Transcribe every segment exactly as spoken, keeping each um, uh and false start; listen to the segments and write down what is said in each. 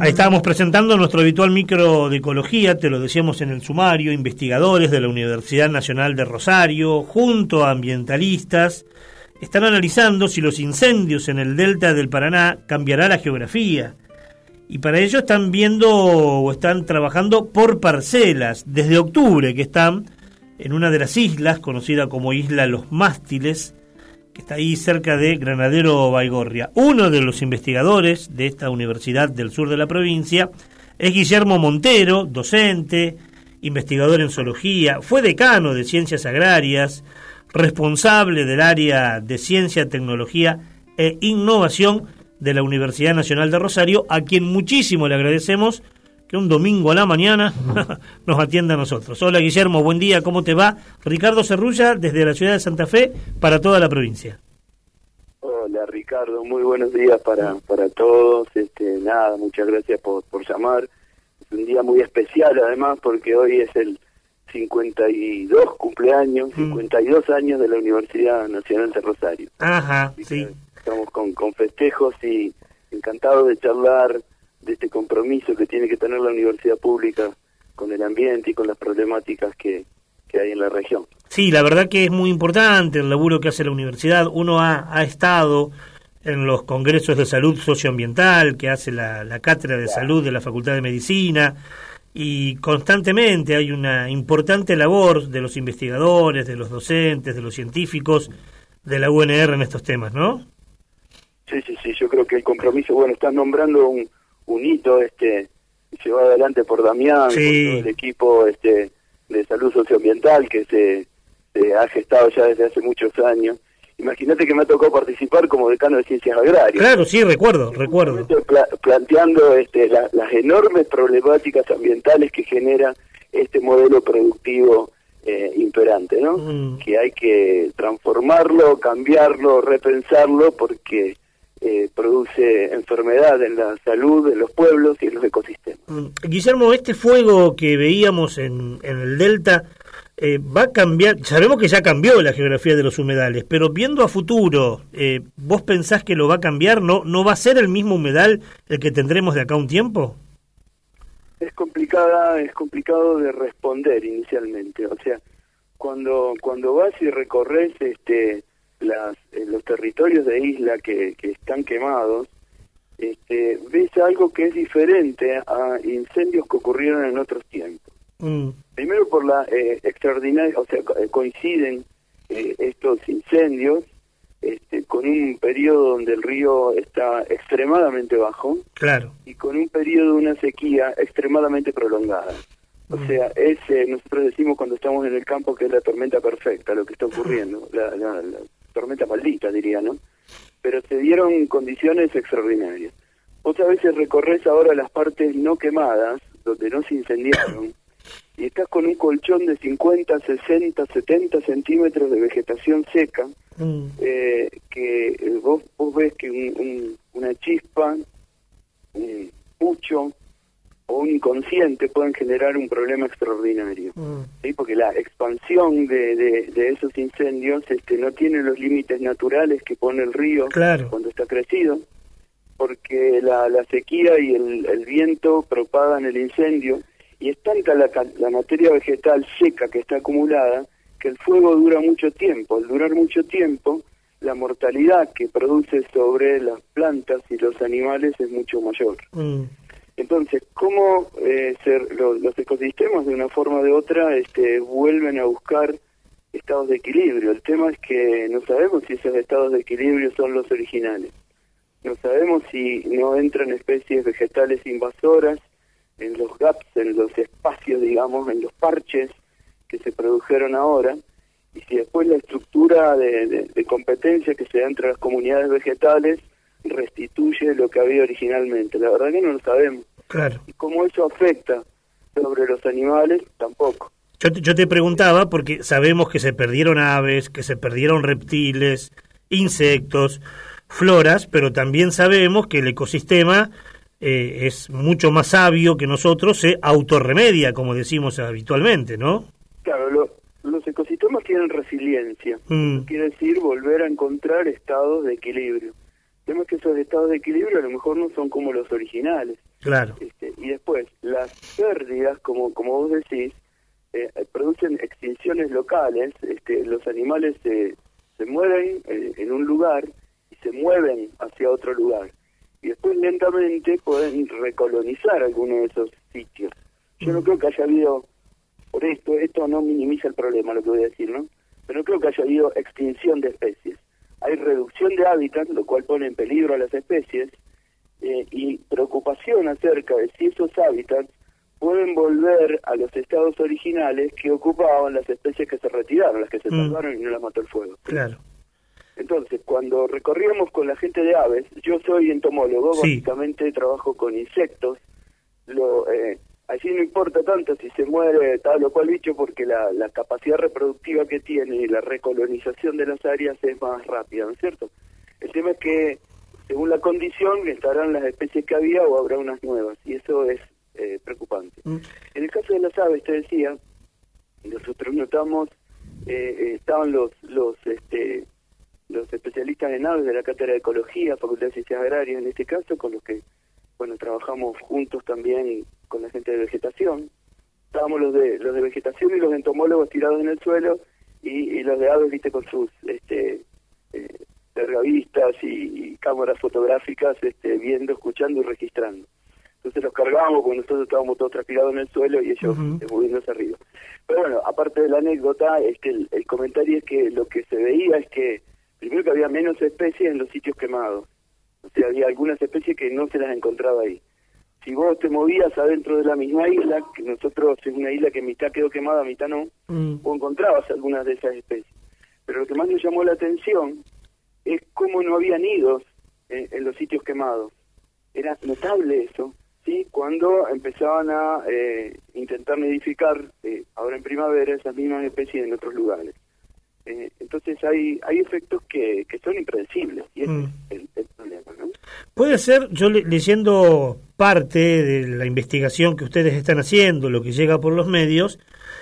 Ahí estábamos presentando nuestro habitual micro de ecología, te lo decíamos en el sumario, investigadores de la Universidad Nacional de Rosario, junto a ambientalistas, están analizando si los incendios en el delta del Paraná cambiará la geografía. Y para ello están viendo o están trabajando por parcelas, desde octubre que están en una de las islas, conocida como Isla Los Mástiles, que está ahí cerca de Granadero Baigorria. Uno de los investigadores de esta universidad del sur de la provincia es Guillermo Montero, docente, investigador en zoología, fue decano de Ciencias Agrarias, responsable del área de Ciencia, Tecnología e Innovación de la Universidad Nacional de Rosario, a quien muchísimo le agradecemos que un domingo a la mañana nos atienda a nosotros. Hola Guillermo, buen día, ¿cómo te va? Ricardo Cerrulla, desde la ciudad de Santa Fe, para toda la provincia. Hola Ricardo, muy buenos días para para todos. Este, nada, muchas gracias por, por llamar. Es un día muy especial además porque hoy es el cincuenta y dos cumpleaños, mm. cincuenta y dos años de la Universidad Nacional de Rosario. Ajá, sí. Estamos con, con festejos y encantados de charlar de este compromiso que tiene que tener la universidad pública con el ambiente y con las problemáticas que, que hay en la región. Sí, la verdad que es muy importante el laburo que hace la universidad. Uno ha, ha estado en los congresos de salud socioambiental que hace la, la Cátedra de Salud de la Facultad de Medicina, y constantemente hay una importante labor de los investigadores, de los docentes, de los científicos de la U N R en estos temas, ¿no? Sí, sí, sí, yo creo que el compromiso, bueno, estás nombrando un un hito este llevado adelante por Damián, sí, por todo el equipo este de salud socioambiental que se, se ha gestado ya desde hace muchos años. Imagínate que me ha tocado participar como decano de Ciencias Agrarias. Claro, sí, recuerdo, recuerdo. Pla planteando este la, las enormes problemáticas ambientales que genera este modelo productivo eh, imperante, ¿no? Mm. Que hay que transformarlo, cambiarlo, repensarlo, porque Eh, produce enfermedad en la salud de los pueblos y en los ecosistemas. Guillermo, este fuego que veíamos en, en el delta eh, va a cambiar, sabemos que ya cambió la geografía de los humedales, pero viendo a futuro, eh, ¿vos pensás que lo va a cambiar? ¿No, no va a ser el mismo humedal el que tendremos de acá a un tiempo? Es complicada, es complicado de responder inicialmente, o sea, cuando cuando vas y recorres este Las, eh, los territorios de isla que, que están quemados, este, ves algo que es diferente a incendios que ocurrieron en otros tiempos. Mm. Primero por la eh, extraordinaria, o sea, coinciden eh, estos incendios este, con un periodo donde el río está extremadamente bajo, claro, y con un periodo de una sequía extremadamente prolongada. O sea, es, eh, nosotros decimos cuando estamos en el campo que es la tormenta perfecta lo que está ocurriendo, la, la, la tormenta maldita diría, ¿no? Pero se dieron condiciones extraordinarias. Vos a veces recorres ahora las partes no quemadas, donde no se incendiaron, y estás con un colchón de cincuenta, sesenta, setenta centímetros de vegetación seca, mm. eh, que eh, vos, vos ves que un, un, una chispa, un pucho, o un inconsciente pueden generar un problema extraordinario, mm. ¿sí? Porque la expansión de, de, de esos incendios este, no tiene los límites naturales que pone el río, claro, cuando está crecido, porque la, la sequía y el, el viento propagan el incendio, y es tanta la, la materia vegetal seca que está acumulada que el fuego dura mucho tiempo. Al durar mucho tiempo, la mortalidad que produce sobre las plantas y los animales es mucho mayor. Mm. Entonces, ¿cómo eh, ser, lo, los ecosistemas de una forma o de otra este, vuelven a buscar estados de equilibrio? El tema es que no sabemos si esos estados de equilibrio son los originales. No sabemos si no entran especies vegetales invasoras en los gaps, en los espacios, digamos, en los parches que se produjeron ahora, y si después la estructura de, de, de competencia que se da entre las comunidades vegetales restituye lo que había originalmente. La verdad que no lo sabemos. Claro. Y cómo eso afecta sobre los animales, tampoco. Yo te, yo te preguntaba porque sabemos que se perdieron aves, que se perdieron reptiles, insectos, floras, pero también sabemos que el ecosistema eh, es mucho más sabio que nosotros, se autorremedia, como decimos habitualmente, ¿no? Claro, lo, los ecosistemas tienen resiliencia, mm. quiere decir volver a encontrar estados de equilibrio. El tema es que esos estados de equilibrio a lo mejor no son como los originales. Claro. Este, y después, las pérdidas, como como vos decís, eh, producen extinciones locales. Este, los animales se, se mueven eh, en un lugar y se mueven hacia otro lugar. Y después lentamente pueden recolonizar alguno de esos sitios. Yo no creo que haya habido, por esto, esto no minimiza el problema, lo que voy a decir, ¿no? Pero no creo que haya habido extinción de especies. Hay reducción de hábitat, lo cual pone en peligro a las especies, eh, y preocupación acerca de si esos hábitats pueden volver a los estados originales que ocupaban las especies que se retiraron, las que se salvaron mm. y no las mató el fuego. Claro. Entonces, cuando recorríamos con la gente de aves, yo soy entomólogo, sí. básicamente trabajo con insectos, lo... Eh, Allí no importa tanto si se muere tal o cual bicho porque la, la capacidad reproductiva que tiene y la recolonización de las áreas es más rápida, ¿no es cierto? El tema es que, según la condición, estarán las especies que había o habrá unas nuevas, y eso es eh, preocupante. Mm. En el caso de las aves, te decía, nosotros notamos, eh, eh, estaban los los este los especialistas en aves de la Cátedra de Ecología, Facultad de Ciencias Agrarias en este caso, con los que, bueno, trabajamos juntos también con la gente de vegetación. Estábamos los de los de vegetación y los entomólogos tirados en el suelo y, y los de aves, viste, con sus este eh, largavistas y, y cámaras fotográficas, este viendo, escuchando y registrando. Entonces los cargábamos porque nosotros estábamos todos transpirados en el suelo y ellos uh-huh. eh, moviéndose arriba. Pero bueno, aparte de la anécdota, es que el, el comentario es que lo que se veía es que primero que había menos especies en los sitios quemados. O sea, había algunas especies que no se las encontraba ahí. Si vos te movías adentro de la misma isla, que nosotros es una isla que mitad quedó quemada, mitad no, mm. vos encontrabas algunas de esas especies. Pero lo que más nos llamó la atención es cómo no había nidos en, en los sitios quemados. Era notable eso, ¿sí? Cuando empezaban a eh, intentar nidificar, eh, ahora en primavera, esas mismas especies en otros lugares. Eh, entonces hay hay efectos que, que son impredecibles y ese mm. es el, el problema, ¿no? Puede ser, yo le, leyendo parte de la investigación que ustedes están haciendo, lo que llega por los medios,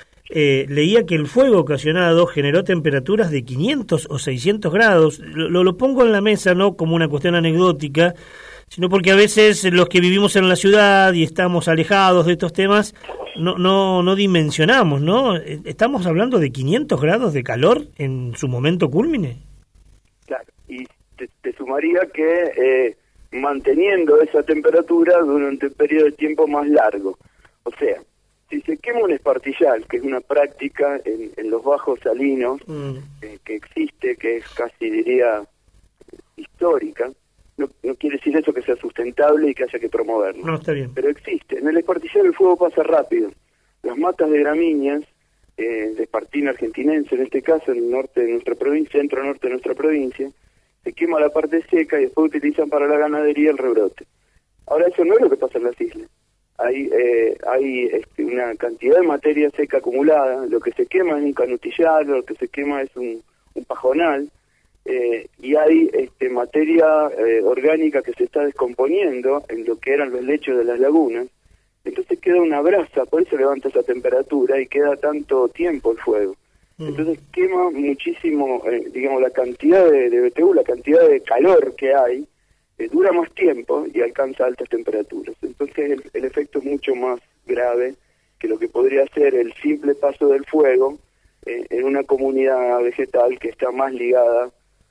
eh, leía que el fuego ocasionado generó temperaturas de quinientos o seiscientos grados. Lo, lo pongo en la mesa no como una cuestión anecdótica, sino porque a veces los que vivimos en la ciudad y estamos alejados de estos temas no no no dimensionamos, ¿no? Estamos hablando de quinientos grados de calor en su momento cúlmine. Claro, y te, te sumaría que eh, manteniendo esa temperatura durante un periodo de tiempo más largo. O sea, si se quema un espartillal, que es una práctica en, en los bajos salinos mm. eh, que existe, que es casi, diría, histórica, No, no quiere decir eso que sea sustentable y que haya que promoverlo. No, está bien. Pero existe. En el espartillal el fuego pasa rápido. Las matas de gramíneas, eh, de espartina argentinense en este caso, en el norte de nuestra provincia, centro-norte de nuestra provincia, se quema la parte seca y después utilizan para la ganadería el rebrote. Ahora eso no es lo que pasa en las islas. Hay eh, hay este, una cantidad de materia seca acumulada. Lo que se quema es un canutillar, lo que se quema es un, un pajonal. Eh, y hay este, materia eh, orgánica que se está descomponiendo en lo que eran los lechos de las lagunas, entonces queda una brasa, por eso levanta esa temperatura y queda tanto tiempo el fuego. Mm. Entonces quema muchísimo, eh, digamos, la cantidad de, de B T U, la cantidad de calor que hay, eh, dura más tiempo y alcanza altas temperaturas. Entonces el, el efecto es mucho más grave que lo que podría ser el simple paso del fuego eh, en una comunidad vegetal que está más ligada.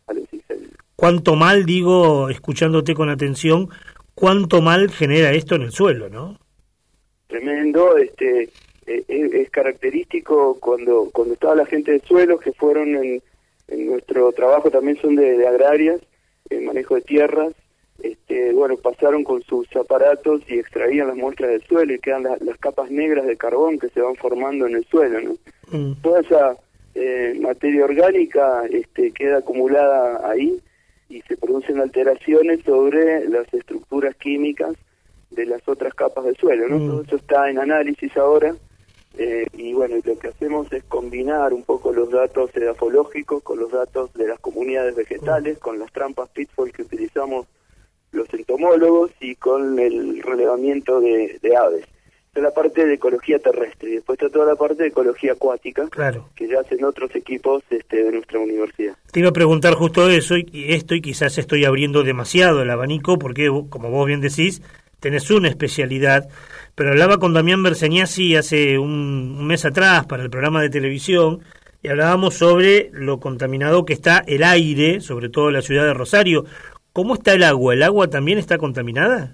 Cuánto mal, digo, escuchándote con atención, cuánto mal genera esto en el suelo, ¿no? Tremendo, este eh, es, es característico cuando cuando estaba la gente de suelos que fueron en, en nuestro trabajo, también son de, de agrarias, el manejo de tierras, este bueno, pasaron con sus aparatos y extraían las muestras del suelo y quedan la, las capas negras de carbón que se van formando en el suelo, ¿no? Mm. Toda esa Eh, materia orgánica este, queda acumulada ahí y se producen alteraciones sobre las estructuras químicas de las otras capas del suelo, ¿no? Mm. Todo eso está en análisis ahora eh, y bueno, lo que hacemos es combinar un poco los datos edafológicos con los datos de las comunidades vegetales, mm. con las trampas pitfall que utilizamos los entomólogos y con el relevamiento de, de aves. Esa es la parte de ecología terrestre, y después está toda la parte de ecología acuática, claro, que ya hacen otros equipos este, de nuestra universidad. Te iba a preguntar justo eso, y esto, y quizás estoy abriendo demasiado el abanico, porque, como vos bien decís, tenés una especialidad, pero hablaba con Damián Berseñasi hace un, un mes atrás para el programa de televisión, y hablábamos sobre lo contaminado que está el aire, sobre todo en la ciudad de Rosario. ¿Cómo está el agua? ¿El agua también está contaminada?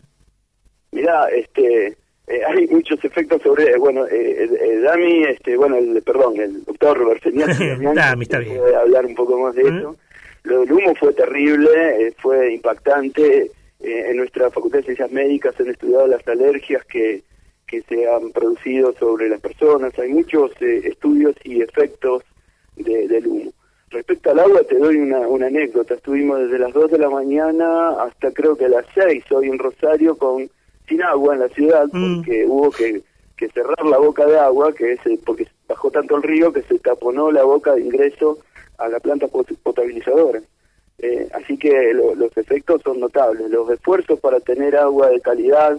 Mirá, este, eh, hay muchos efectos sobre, bueno, eh, eh, Dami, este, bueno, el, perdón, el doctor Berseñasi, Dami, está bien. Puede hablar un poco más de ¿Mm? eso. Lo del humo fue terrible, eh, fue impactante. Eh, en nuestra Facultad de Ciencias Médicas han estudiado las alergias que, que se han producido sobre las personas. Hay muchos eh, estudios y efectos de, del humo. Respecto al agua, te doy una, una anécdota. Estuvimos desde las dos de la mañana hasta creo que las seis hoy en Rosario con sin agua en la ciudad, mm. porque hubo que, que cerrar la boca de agua, que es eh, porque bajó tanto el río que se taponó la boca de ingreso a la planta potabilizadora. Eh, así que lo, los efectos son notables. Los esfuerzos para tener agua de calidad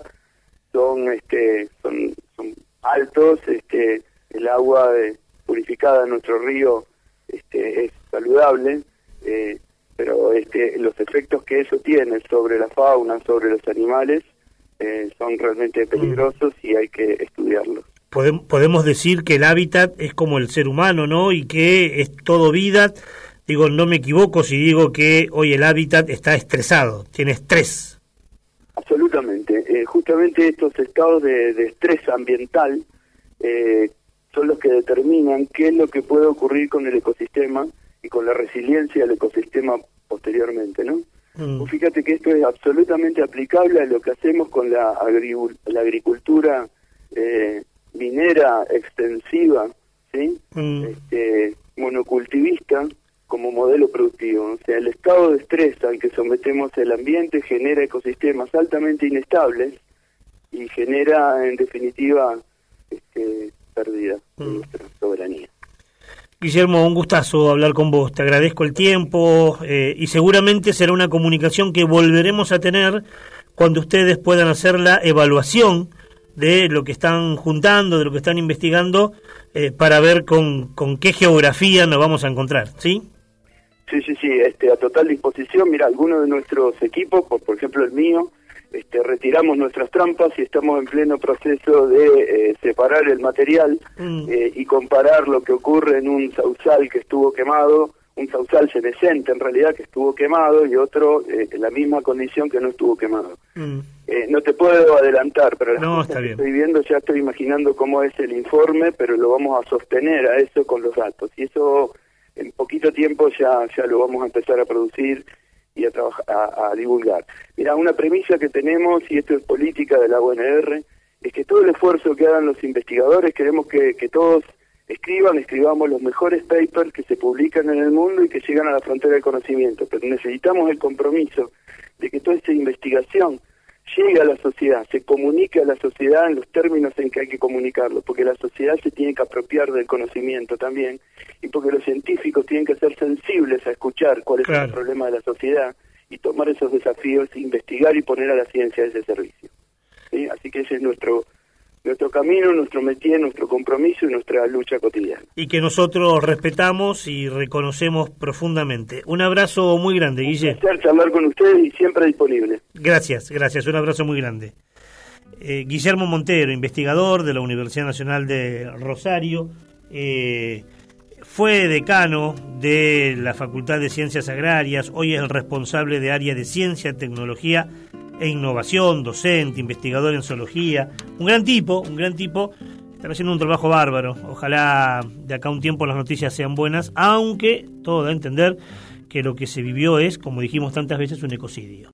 son este son, son altos. Este el agua eh, purificada en nuestro río este es saludable, eh, pero este los efectos que eso tiene sobre la fauna, sobre los animales, eh, son realmente peligrosos y hay que estudiarlos. Podemos decir que el hábitat es como el ser humano, ¿no? Y que es todo vida. Digo, no me equivoco si digo que hoy el hábitat está estresado, tiene estrés. Absolutamente. Eh, justamente estos estados de, de estrés ambiental eh, son los que determinan qué es lo que puede ocurrir con el ecosistema y con la resiliencia del ecosistema posteriormente, ¿no? Mm. Pues fíjate que esto es absolutamente aplicable a lo que hacemos con la, agri- la agricultura eh, minera extensiva, ¿sí? Mm. Este, monocultivista, como modelo productivo. O sea, el estado de estrés al que sometemos el ambiente genera ecosistemas altamente inestables y genera, en definitiva, este, pérdida de mm. nuestra soberanía. Guillermo, un gustazo hablar con vos. Te agradezco el tiempo eh, y seguramente será una comunicación que volveremos a tener cuando ustedes puedan hacer la evaluación de lo que están juntando, de lo que están investigando, eh, para ver con, con qué geografía nos vamos a encontrar, ¿sí? Sí, sí, sí, este, a total disposición. Mira, algunos de nuestros equipos, por, por ejemplo el mío, este, retiramos nuestras trampas y estamos en pleno proceso de eh, separar el material mm. eh, y comparar lo que ocurre en un sausal que estuvo quemado, un sausal senescente en realidad que estuvo quemado y otro eh, en la misma condición que no estuvo quemado. Mm. Eh, no te puedo adelantar, pero las no, cosas está que bien. Estoy viendo, ya estoy imaginando cómo es el informe, pero lo vamos a sostener a eso con los datos. Y eso en poquito tiempo ya ya lo vamos a empezar a producir y a, trabajar, a, a divulgar. Mira, una premisa que tenemos, y esto es política de la U N R, es que todo el esfuerzo que hagan los investigadores, queremos que, que todos escriban, escribamos los mejores papers que se publican en el mundo y que llegan a la frontera del conocimiento, pero necesitamos el compromiso de que toda esta investigación llegue a la sociedad, se comunique a la sociedad en los términos en que hay que comunicarlo, porque la sociedad se tiene que apropiar del conocimiento también, y porque los científicos tienen que ser sensibles a escuchar cuál es claro. el problema de la sociedad y tomar esos desafíos, investigar y poner a la ciencia a ese servicio. ¿Sí? Así que ese es nuestro nuestro camino, nuestro métier, nuestro compromiso y nuestra lucha cotidiana. Y que nosotros respetamos y reconocemos profundamente. Un abrazo muy grande, Guille. Un placer charlar con ustedes y siempre disponible. Gracias, gracias. Un abrazo muy grande. Eh, Guillermo Montero, investigador de la Universidad Nacional de Rosario, eh, fue decano de la Facultad de Ciencias Agrarias, hoy es el responsable de área de Ciencia, Tecnología e Innovación, docente, investigador en zoología, un gran tipo, un gran tipo, están haciendo un trabajo bárbaro. Ojalá de acá a un tiempo las noticias sean buenas, aunque todo da a entender que lo que se vivió es, como dijimos tantas veces, un ecocidio.